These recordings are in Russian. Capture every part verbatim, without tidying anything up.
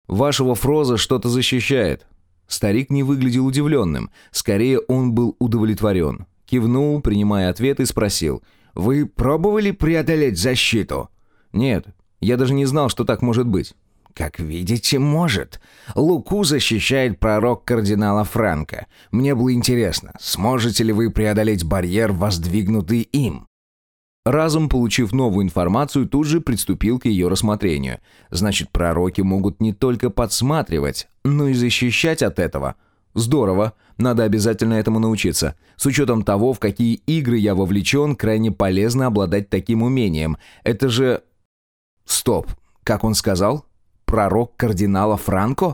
Вашего Фроза что-то защищает». Старик не выглядел удивленным. Скорее, он был удовлетворен. Кивнул, принимая ответ, и спросил. «Вы пробовали преодолеть защиту?» «Нет, я даже не знал, что так может быть». «Как видите, может. Луку защищает пророк кардинала Франко. Мне было интересно, сможете ли вы преодолеть барьер, воздвигнутый им?» Разум, получив новую информацию, тут же приступил к ее рассмотрению. Значит, пророки могут не только подсматривать, но и защищать от этого. Здорово, надо обязательно этому научиться. С учетом того, в какие игры я вовлечен, крайне полезно обладать таким умением. Это же... Стоп, как он сказал? Пророк кардинала Франко?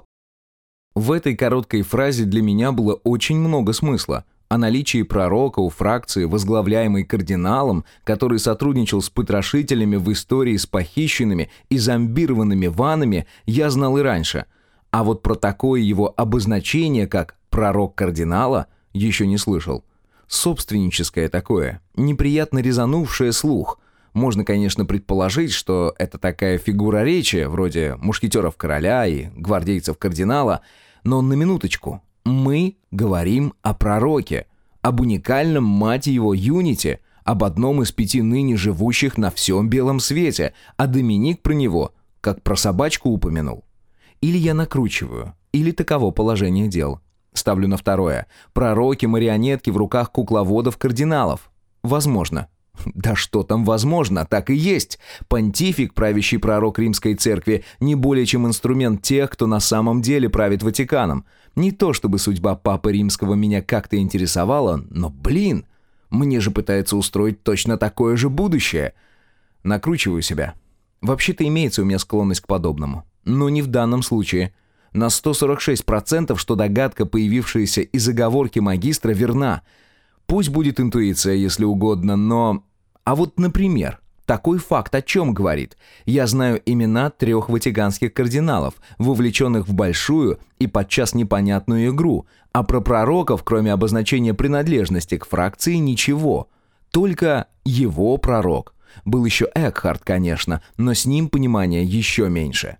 В этой короткой фразе для меня было очень много смысла. О наличии пророка у фракции, возглавляемой кардиналом, который сотрудничал с потрошителями в истории с похищенными и зомбированными ванами, я знал и раньше. А вот про такое его обозначение, как «пророк кардинала», еще не слышал. Собственническое такое, неприятно резанувшее слух. Можно, конечно, предположить, что это такая фигура речи, вроде мушкетеров короля и гвардейцев кардинала, но на минуточку. Мы говорим о пророке, об уникальном, мать его, юните, об одном из пяти ныне живущих на всем белом свете, а Доминик про него, как про собачку упомянул. Или я накручиваю, или таково положение дел. Ставлю на второе. Пророки-марионетки в руках кукловодов-кардиналов. Возможно. Да что там возможно, так и есть. Понтифик, правящий пророк Римской Церкви, не более чем инструмент тех, кто на самом деле правит Ватиканом. Не то чтобы судьба Папы Римского меня как-то интересовала, но, блин, мне же пытается устроить точно такое же будущее. Накручиваю себя. Вообще-то имеется у меня склонность к подобному. Но не в данном случае. На сто сорок шесть процентов, что догадка, появившаяся из оговорки магистра, верна. Пусть будет интуиция, если угодно, но... А вот, например, такой факт о чем говорит? Я знаю имена трех ватиканских кардиналов, вовлеченных в большую и подчас непонятную игру, а про пророков, кроме обозначения принадлежности к фракции, ничего. Только его пророк. Был еще Экхарт, конечно, но с ним понимания еще меньше.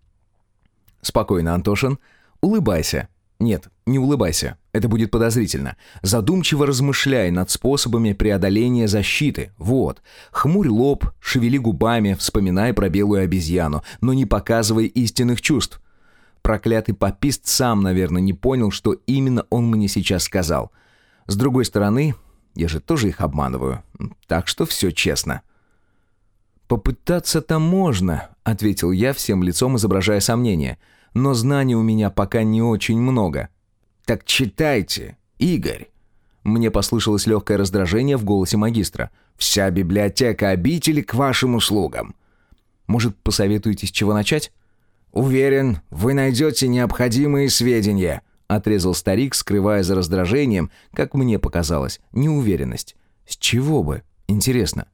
Спокойно, Антошин. Улыбайся. Нет, не улыбайся, это будет подозрительно. Задумчиво размышляй над способами преодоления защиты. Вот. Хмурь лоб, шевели губами, вспоминай про белую обезьяну, но не показывай истинных чувств. Проклятый попист сам, наверное, не понял, что именно он мне сейчас сказал. С другой стороны, я же тоже их обманываю, так что все честно. «Попытаться-то можно», — ответил я, всем лицом изображая сомнение. «Но знаний у меня пока не очень много». «Так читайте, Игорь». Мне послышалось легкое раздражение в голосе магистра. «Вся библиотека обители к вашим услугам». «Может, посоветуете, с чего начать?» «Уверен, вы найдете необходимые сведения», — отрезал старик, скрывая за раздражением, как мне показалось, неуверенность. «С чего бы? Интересно».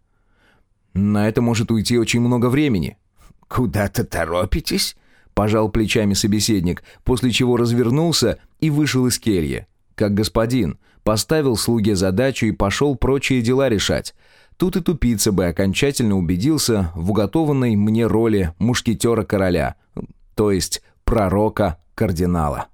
«На это может уйти очень много времени». «Куда-то торопитесь?» — пожал плечами собеседник, после чего развернулся и вышел из кельи. Как господин, поставил слуге задачу и пошел прочие дела решать. Тут и тупица бы окончательно убедился в уготованной мне роли мушкетера короля, то есть пророка-кардинала.